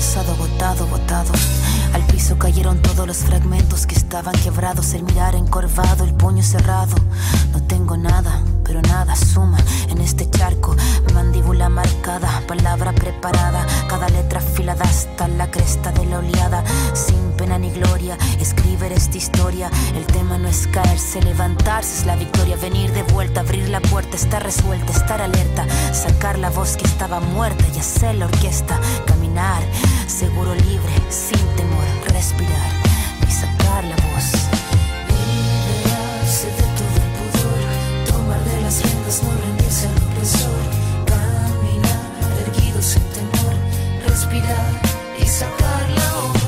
pasado agotado, botado. Al piso cayeron todos los fragmentos que estaban quebrados. El mirar encorvado, el puño cerrado. No tengo nada, pero nada suma en este charco. Mandíbula marcada, palabra preparada, cada letra afilada hasta la cresta de la oleada. Sin pena ni gloria, escribir esta historia. El tema no es caerse, levantarse es la victoria. Venir de vuelta, abrir la puerta, estar resuelta, estar alerta. Sacar la voz que estaba muerta y hacer la orquesta. Caminar, seguro, libre, sin temor, respirar y sacar la voz. Liberarse de todo el pudor, tomar de las riendas, no rendirse al opresor. Caminar, erguido sin temor, respirar y sacar la voz.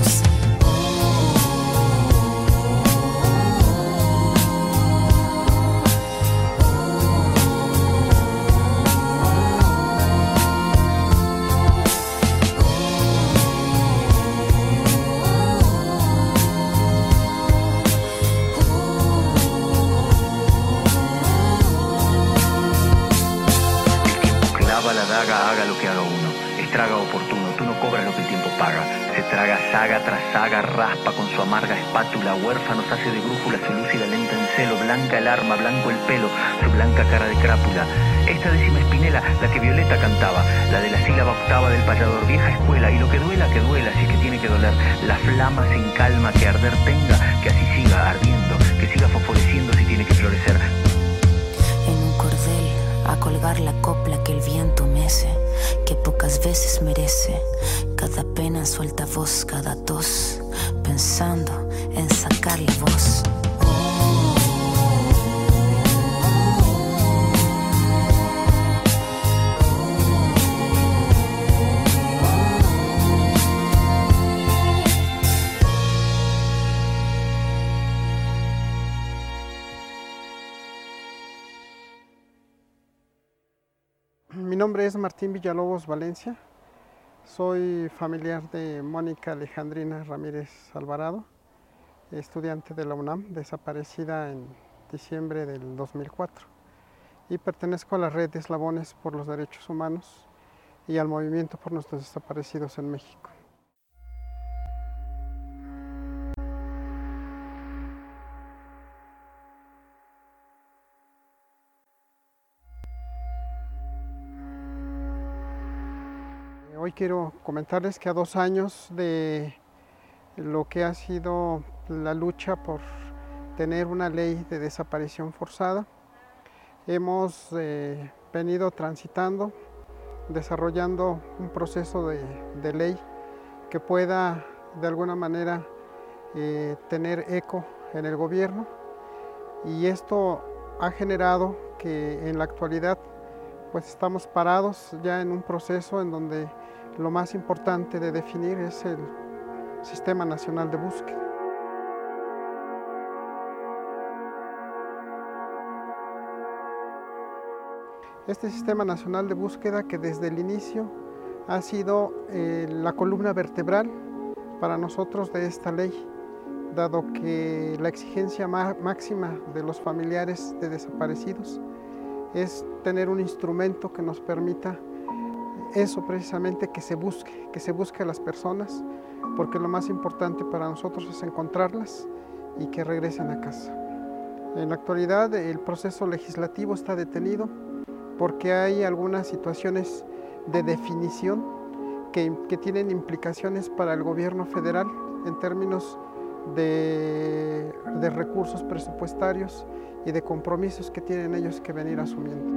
Haga lo que haga uno, estraga oportuno, tú no cobras lo que el tiempo paga. Se traga saga tras saga, raspa con su amarga espátula, huérfanos hace de brújula, su lúcida lenta en celo, blanca el arma, blanco el pelo, su blanca cara de crápula. Esta décima espinela, la que Violeta cantaba, la de la sílaba octava del payador, vieja escuela, y lo que duela, que duela, si es que tiene que doler, la flama sin calma que arder tenga, que así siga ardiendo, que siga fosforeciendo si tiene que florecer. En un cordel, a colgar la copla que el viento mece, que pocas veces merece, cada pena suelta voz, cada tos, pensando en sacar la voz. Mi nombre es Martín Villalobos Valencia, soy familiar de Mónica Alejandrina Ramírez Alvarado, estudiante de la UNAM, desaparecida en diciembre del dos mil cuatro, y pertenezco a la red de Eslabones por los Derechos Humanos y al movimiento por nuestros desaparecidos en México. Hoy quiero comentarles que a dos años de lo que ha sido la lucha por tener una ley de desaparición forzada, hemos eh, venido transitando, desarrollando un proceso de, de ley que pueda de alguna manera eh, tener eco en el gobierno, y esto ha generado que en la actualidad pues estamos parados ya en un proceso en donde lo más importante de definir es el Sistema Nacional de Búsqueda. Este Sistema Nacional de Búsqueda, que desde el inicio ha sido eh, la columna vertebral para nosotros de esta ley, dado que la exigencia máxima de los familiares de desaparecidos es tener un instrumento que nos permita eso precisamente, que se busque, que se busque a las personas, porque lo más importante para nosotros es encontrarlas y que regresen a casa. En la actualidad el proceso legislativo está detenido porque hay algunas situaciones de definición que, que tienen implicaciones para el gobierno federal en términos de, de recursos presupuestarios y de compromisos que tienen ellos que venir asumiendo.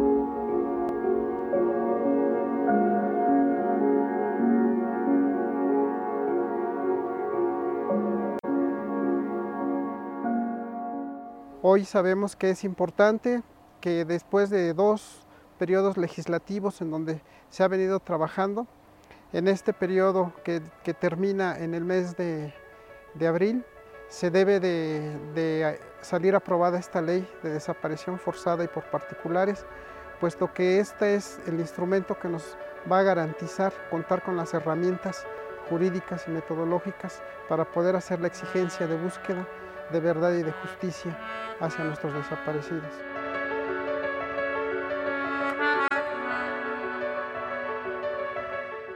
Hoy sabemos que es importante que después de dos periodos legislativos en donde se ha venido trabajando, en este periodo que, que termina en el mes de, de abril, se debe de, de salir aprobada esta ley de desaparición forzada y por particulares, puesto que este es el instrumento que nos va a garantizar contar con las herramientas jurídicas y metodológicas para poder hacer la exigencia de búsqueda de verdad y de justicia hacia nuestros desaparecidos.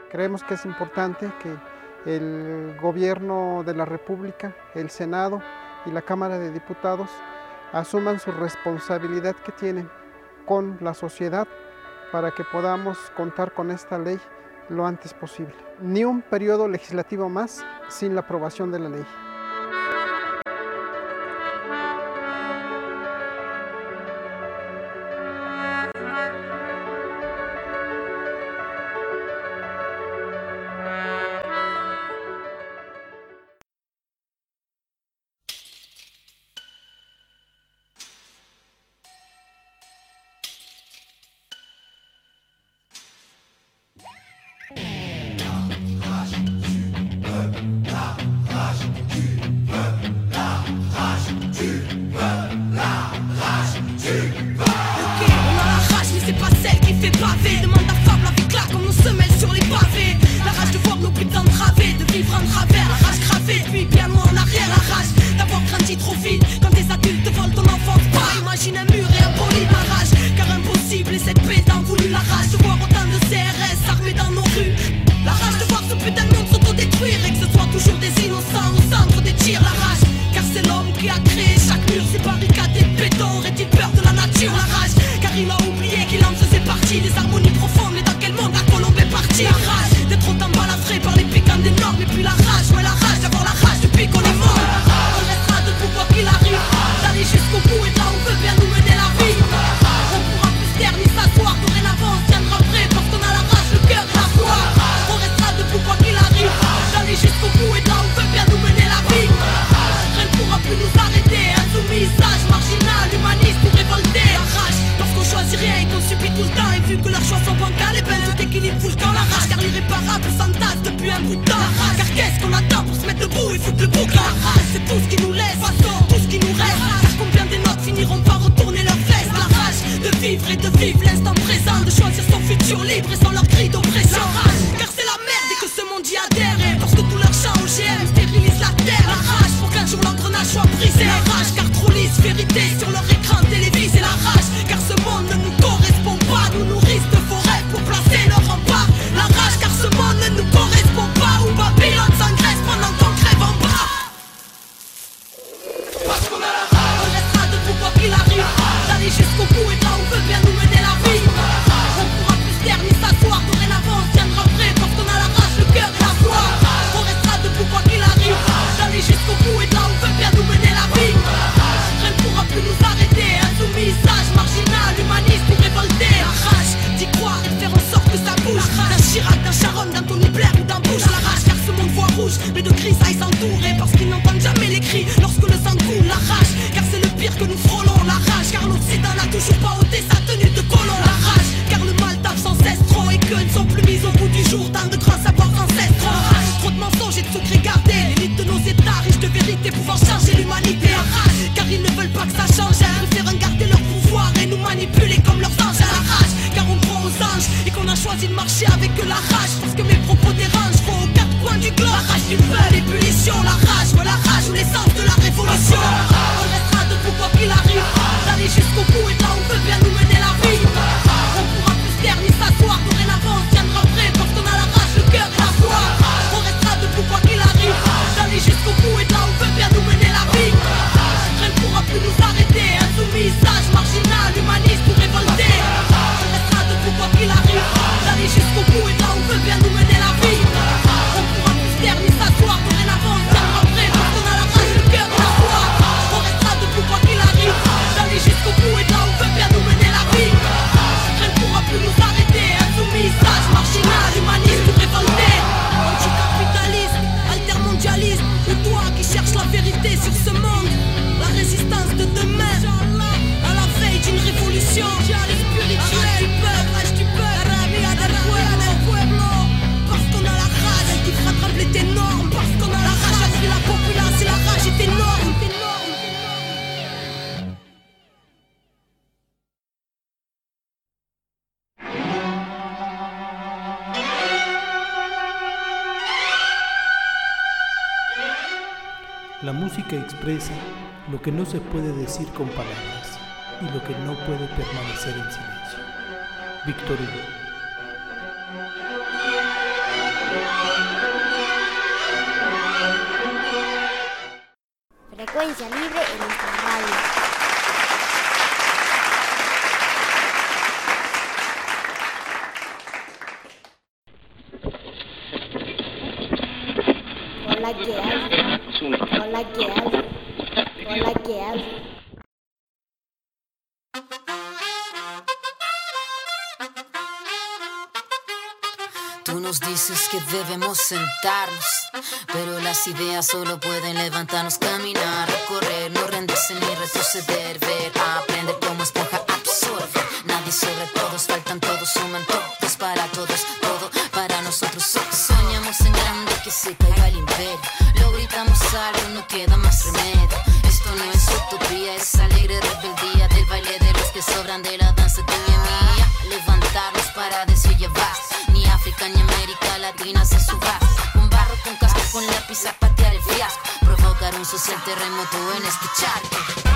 Creemos que es importante que el Gobierno de la República, el Senado y la Cámara de Diputados asuman su responsabilidad que tienen con la sociedad para que podamos contar con esta ley lo antes posible. Ni un periodo legislativo más sin la aprobación de la ley. La música expresa lo que no se puede decir con palabras y lo que no puede permanecer en silencio. Víctor Hugo. Frecuencia Libre en nuestra radio. Hola, ¿qué hay? Hola, ¿qué hay? Hola, ¿qué hay? Tú nos dices que debemos sentarnos, pero las ideas solo pueden levantarnos, caminar, recorrer, no rendirse ni retroceder, ver, aprender como esponja, absorber. Nadie sobre todos, faltan todos, suman todos para todos, todo para nosotros. Soñamos en grande que se caiga el imperio, lo gritamos algo, no queda más remedio. Esto no es utopía, es alegre rebeldía del baile de los que sobran de la danza tuya y mía. Levantarnos para decir ya basta. Ni África ni América Latina se suba. Con barro, con casco, con lápiz a patear el fiasco. Provocar un social terremoto en este charco.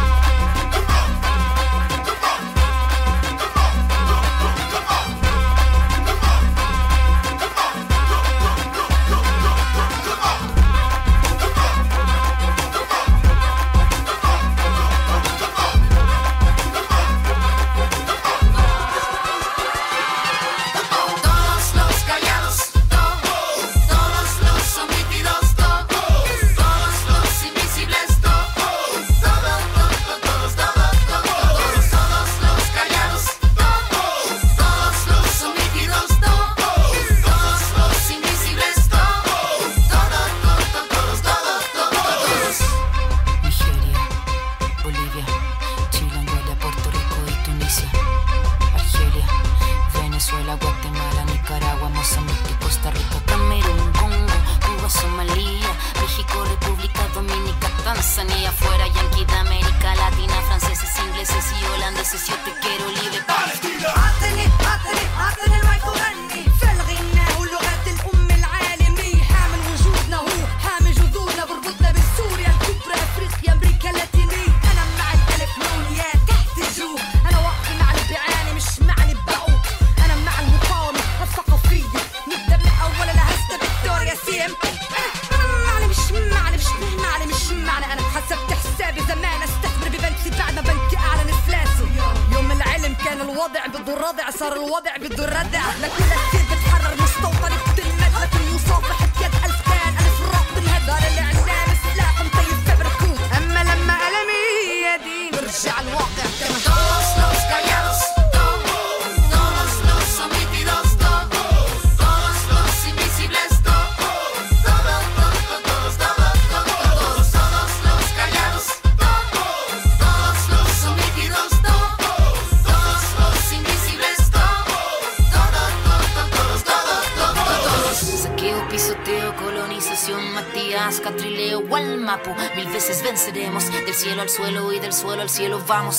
Mil veces venceremos, del cielo al suelo y del suelo al cielo vamos.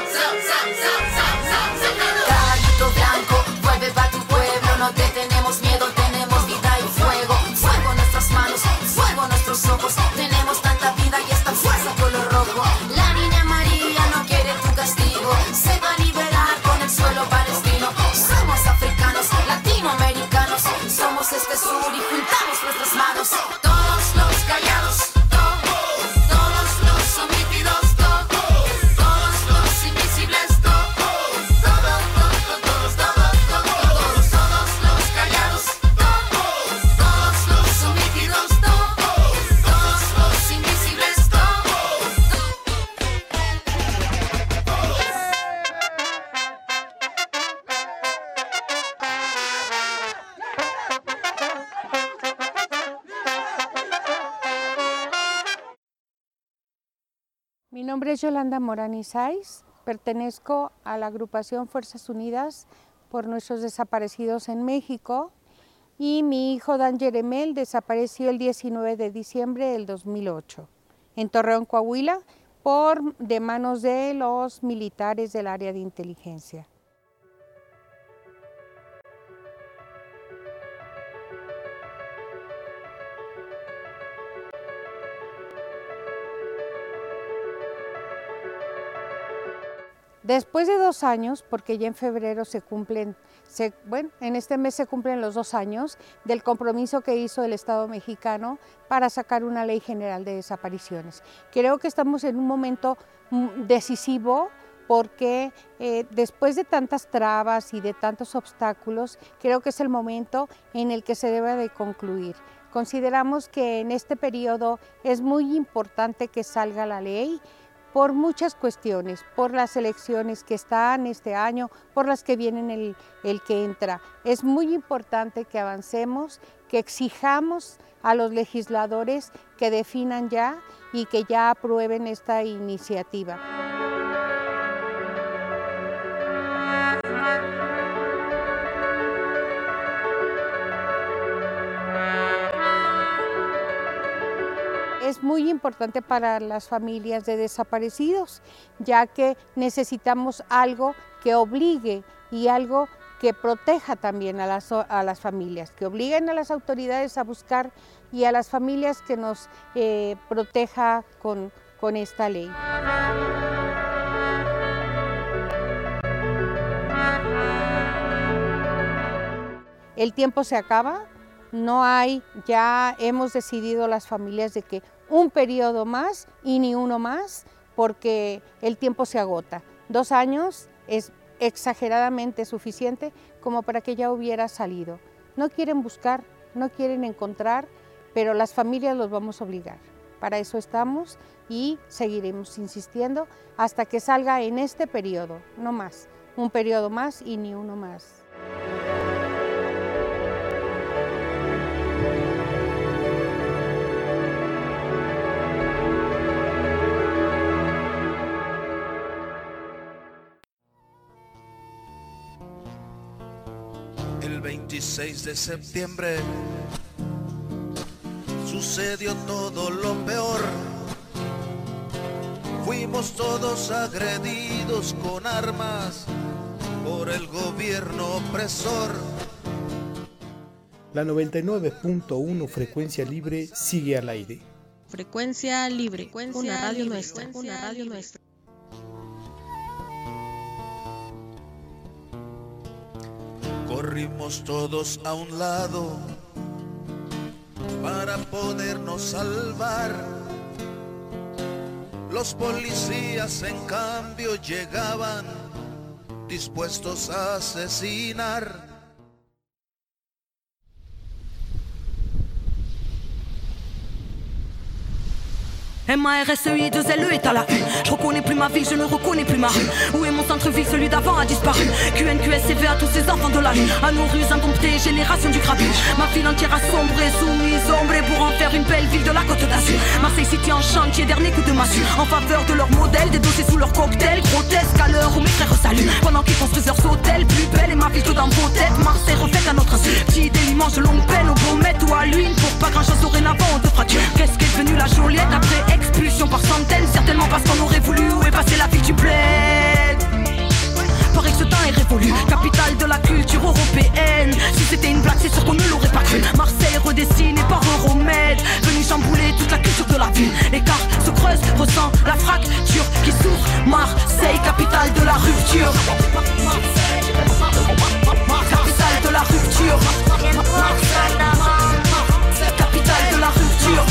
Caballito blanco, vuelve pa' tu pueblo, no te tenemos miedo, tenemos vida y fuego. Fuego en nuestras manos, fuego en nuestros ojos, tenemos tanta vida y esta fuerza color rojo. La niña María no quiere tu castigo, se va a liberar con el suelo palestino. Somos africanos, latinoamericanos, somos este sur y juntamos nuestras manos. Todos los callados, Mi nombre es Yolanda Morán Isais, pertenezco a la agrupación Fuerzas Unidas por nuestros desaparecidos en México y mi hijo Dan Yeremel desapareció el diecinueve de diciembre del dos mil ocho en Torreón, Coahuila, por de manos de los militares del área de inteligencia. Después de dos años, porque ya en febrero se cumplen, se, bueno, en este mes se cumplen los dos años del compromiso que hizo el Estado mexicano para sacar una ley general de desapariciones. Creo que estamos en un momento decisivo porque eh, después de tantas trabas y de tantos obstáculos, creo que es el momento en el que se debe de concluir. Consideramos que en este periodo es muy importante que salga la ley, por muchas cuestiones, por las elecciones que están este año, por las que vienen el, el que entra. Es muy importante que avancemos, que exijamos a los legisladores que definan ya y que ya aprueben esta iniciativa. Es muy importante para las familias de desaparecidos, ya que necesitamos algo que obligue y algo que proteja también a las, a las familias, que obliguen a las autoridades a buscar y a las familias que nos eh, proteja con, con esta ley. El tiempo se acaba. No hay, ya hemos decidido las familias de que un periodo más y ni uno más, porque el tiempo se agota. Dos años es exageradamente suficiente como para que ya hubiera salido. No quieren buscar, no quieren encontrar, pero las familias los vamos a obligar. Para eso estamos y seguiremos insistiendo hasta que salga en este periodo, no más. Un periodo más y ni uno más. El veintiséis de septiembre sucedió todo lo peor. Fuimos todos agredidos con armas por el gobierno opresor. La noventa y nueve punto uno Frecuencia Libre sigue al aire. Frecuencia Libre, Frecuencia una radio libre, nuestra, una radio libre. nuestra. Corrimos todos a un lado para podernos salvar. Los policías en cambio llegaban dispuestos a asesinar. M A R S E I deux L E est à la une. Je reconnais plus ma ville, je ne reconnais plus ma rue. Où est mon centre-ville, celui d'avant a disparu. Q N Q S C V à tous ces enfants de la rue. À nos rues indomptées, génération du grabuge. Ma ville entière a sombré, soumise, ombrée pour en faire une belle ville de la Côte d'Azur. Marseille City en chantier, dernier coup de massue. En faveur de leur modèle, des dossiers sous leur cocktail. Grotesque à l'heure où mes frères saluent. Pendant qu'ils construisent leurs hôtels, plus belle et ma ville tout dans vos têtes. Marseille reflète à notre insu. Petit délit mange de longue peine au Beaumet ou à l'huile. Pour pas grand chose dorénavant, on te fracture. Qu'est-ce qu'est devenu la Joliette après expulsion par centaines, certainement parce qu'on aurait voulu. Où est passée la ville du bled? Paraît que ce temps est révolu, capitale de la culture européenne. Si c'était une blague, c'est sûr qu'on ne l'aurait pas cru. Marseille redessinée par Euromède, venu chambouler toute la culture de la ville. L'écart se creuse, ressent la fracture qui s'ouvre. Marseille, capitale de la rupture. Capitale de la rupture. Capitale de la rupture.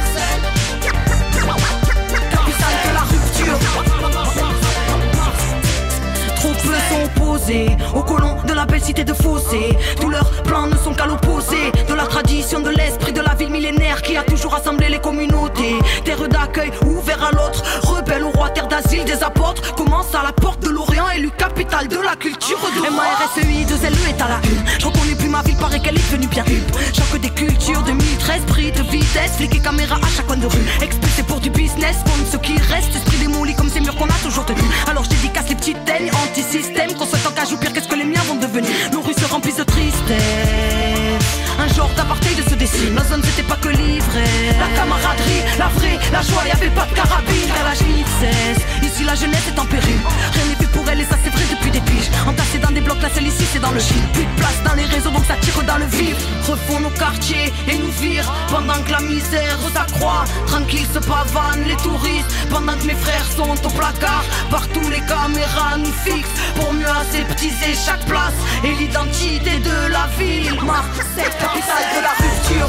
Trop peu sont opposés aux colons de la belle cité de Fossé. Tous leurs plans ne sont qu'à l'opposé de la tradition, de l'esprit de la ville millénaire qui a toujours rassemblé les communautés. Terre d'accueil ouvert à l'autre, rebelle au roi, terre d'asile des apôtres. Commence à la porte de l'Orient, élue capitale de la culture de M A R S E I deux L E est à la une. Je reconnais plus ma ville, paraît qu'elle est devenue bien une. Choc des cultures, deux mille treize, prix de vitesse, flics et caméras à chaque coin de rue. Expulsés pour du business, comme ceux qui restent, esprit démoli comme ces murs qu'on a toujours tenus. Alors je dédicace les petites teignes anti-système, qu'on souhaite en cage ou pire, qu'est-ce que les miens vont devenir. Nos rues se remplissent de tristesse, un genre d'apartheid se dessine. Nos zones c'était pas que l'ivresse, la camaraderie, la vraie, la joie, y'avait pas de carabine. Car l'âge limite cesse, ici la jeunesse est en péril. Rien n'est fait pour elle et ça c'est vrai depuis des piges. Entassés dans des blocs, la seule ici c'est dans le shit. Plus de place dans les réseaux donc ça tire dans le vif. Refont nos quartiers et nous virent pendant Pendant que la misère s'accroît, tranquille se pavanent les touristes. Pendant que mes frères sont au placard, partout les caméras nous fixent pour mieux aseptiser chaque place et l'identité de la ville. Marseille, capitale de la rupture.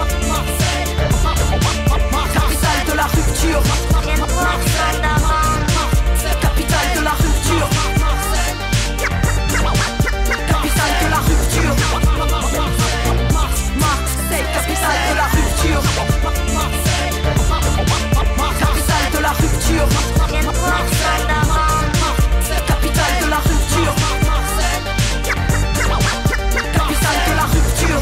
Capitale de la rupture. Capitale de la rupture. Capitale de la rupture. Marseille, capitale de la rupture. Capitale de la rupture. Capitale de la rupture. Capitale de la rupture.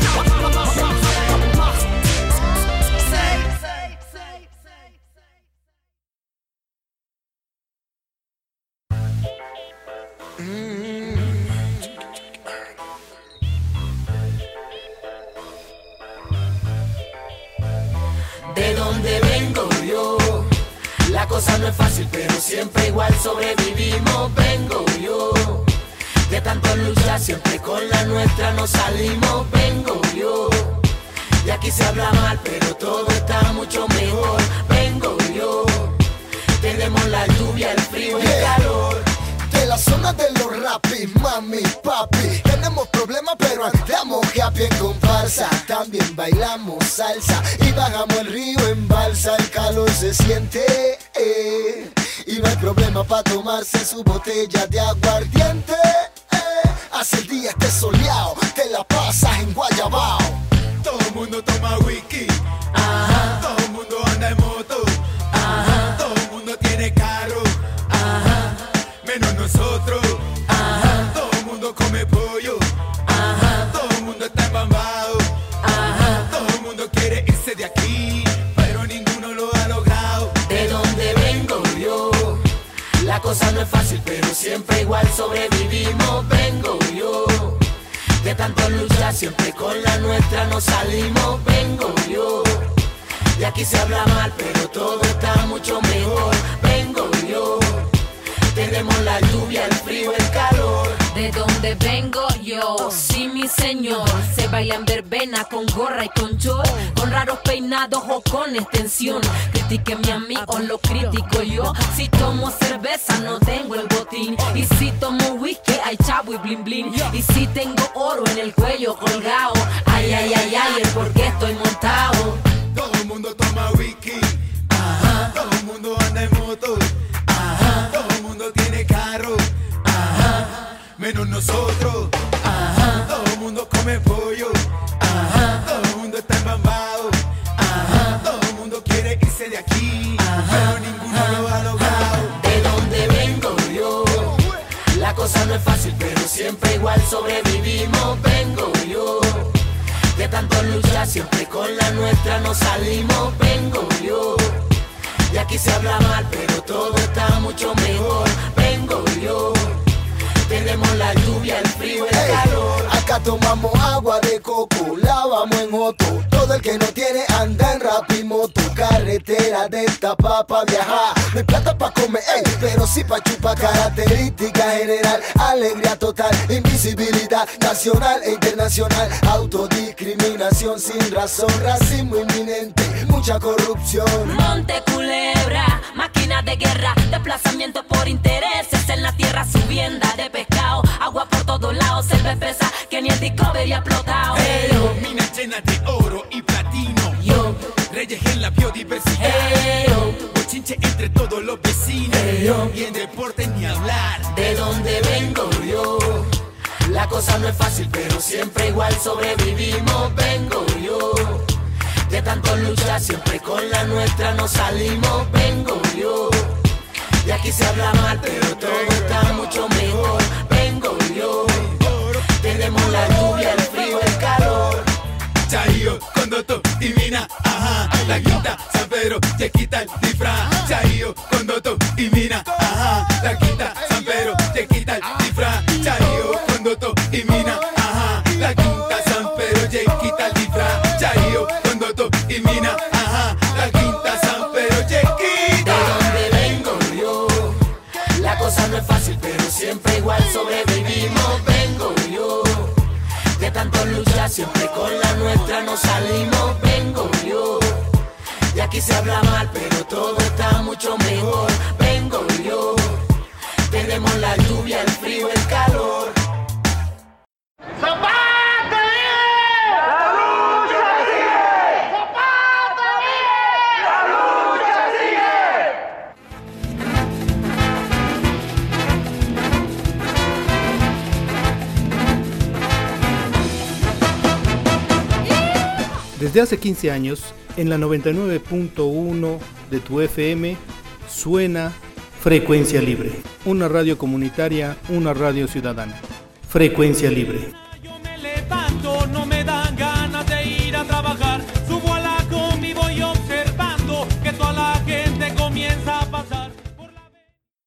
De donde vengo yo, la cosa no es fácil, pero siempre igual sobrevivimos. Vengo yo, de tanto luchar, siempre con la nuestra nos salimos. Vengo yo, de aquí se habla mal, pero todo está mucho mejor. Vengo yo, tenemos la lluvia, el frío y el calor. De la zona de los rapis, mami, papi, tenemos problemas pero andamos happy en comparsa. También bailamos salsa y bajamos el río en balsa. El calor se siente eh, y no hay problema para tomarse su botella de aguardiente eh. Hace el día esté soleado, te la pasas en Guayabao. Todo el mundo toma whisky, ajá. Todo el mundo anda en moto, ajá. Todo el mundo tiene carro, ajá. Menos nosotros, ajá. Todo el mundo come pollo, ajá. Todo el mundo está embambado, ajá. Todo el mundo quiere irse de aquí, pero ninguno lo ha logrado. De donde vengo yo, la cosa no es fácil, pero siempre igual sobrevivimos. Vengo yo, de tanto luchar, siempre con la nuestra nos salimos. Vengo yo, de aquí se habla mal, pero todo está mucho mejor. Vengo yo, tenemos la lluvia, el frío, el calor. De donde vengo yo, sí mi señor, se baila en verbena con gorra y con short, con raros peinados o con extensión. Critíqueme a mí o lo critico yo. Si tomo cerveza no tengo el botín, y si tomo whisky hay chavo y blin blin, y si tengo oro en el cuello colgado, ay ay ay ay, el por qué estoy montado. Todo el mundo toma whisky, ajá. Todo el mundo anda en moto, ajá. Todo el mundo tiene carro, ajá. Menos nosotros, ajá. Todo el mundo come pollo, ajá. Todo el mundo está embambado, ajá. Todo el mundo quiere irse de aquí, ajá. Pero ninguno ajá. lo ha logrado. De donde vengo yo, la cosa no es fácil, pero siempre igual sobrevivimos. Vengo yo, de tanto luchar, siempre con la nuestra nos salimos. Vengo yo, de aquí se habla mal, pero todo está mucho mejor. Vengo yo, tenemos la lluvia, el frío, el hey, calor. Acá tomamos agua de coco, lavamos en Joto. Todo el que no tiene anda en rapimoto. Carretera de tapa pa' viajar. No hay plata pa' comer, ey, pero sí pa' chupar. Característica general, alegría total, invisibilidad nacional e internacional. Autodiscriminación sin razón, racismo inminente, mucha corrupción. Monte Culebra, máquina de guerra, desplazamiento por intereses en la tierra, subienda de pescado, agua por todos lados, selva espesa que ni el Discovery ha explotado. Pero minas llenas de oro y platino, yo, reyes en la biodiversidad, yo, bochinche entre todos los vecinos, yo, y en deporte ni hablar. De donde vengo yo, la cosa no es fácil, pero siempre igual sobrevivimos. Vengo yo, de tanto luchar, siempre con la nuestra nos salimos. Vengo yo, de aquí se habla mal, pero todo está mucho mejor. Vengo yo, tenemos la lluvia, el frío, el calor. Chayo, Condoto y Mina, ajá. La quinta, San Pedro, te quita el disfraz. Chayo, Condoto y Mina, ajá. La quinta, San Pedro, te quita el disfraz. Chayo, Condoto y Mina, ajá. La quinta, San Pedro, te quita el disfraz. Chayo, Condoto y Mina, ajá. La quinta, San Pedro, te quita. De donde vengo yo, la cosa no es fácil, pero siempre igual sobrevivimos. Vengo yo, de tanto luchar, siempre con la nuestra nos salimos. Vengo yo, aquí se habla mal, pero todo está mucho mejor. Vengo yo, tenemos la lluvia, el frío, el calor. ¡Zapata vive! ¡La lucha sigue! ¡Zapata vive! ¡La lucha sigue! Desde hace quince años, en la noventa y nueve punto uno de tu F M, suena Frecuencia Libre, una radio comunitaria, una radio ciudadana. Frecuencia Libre.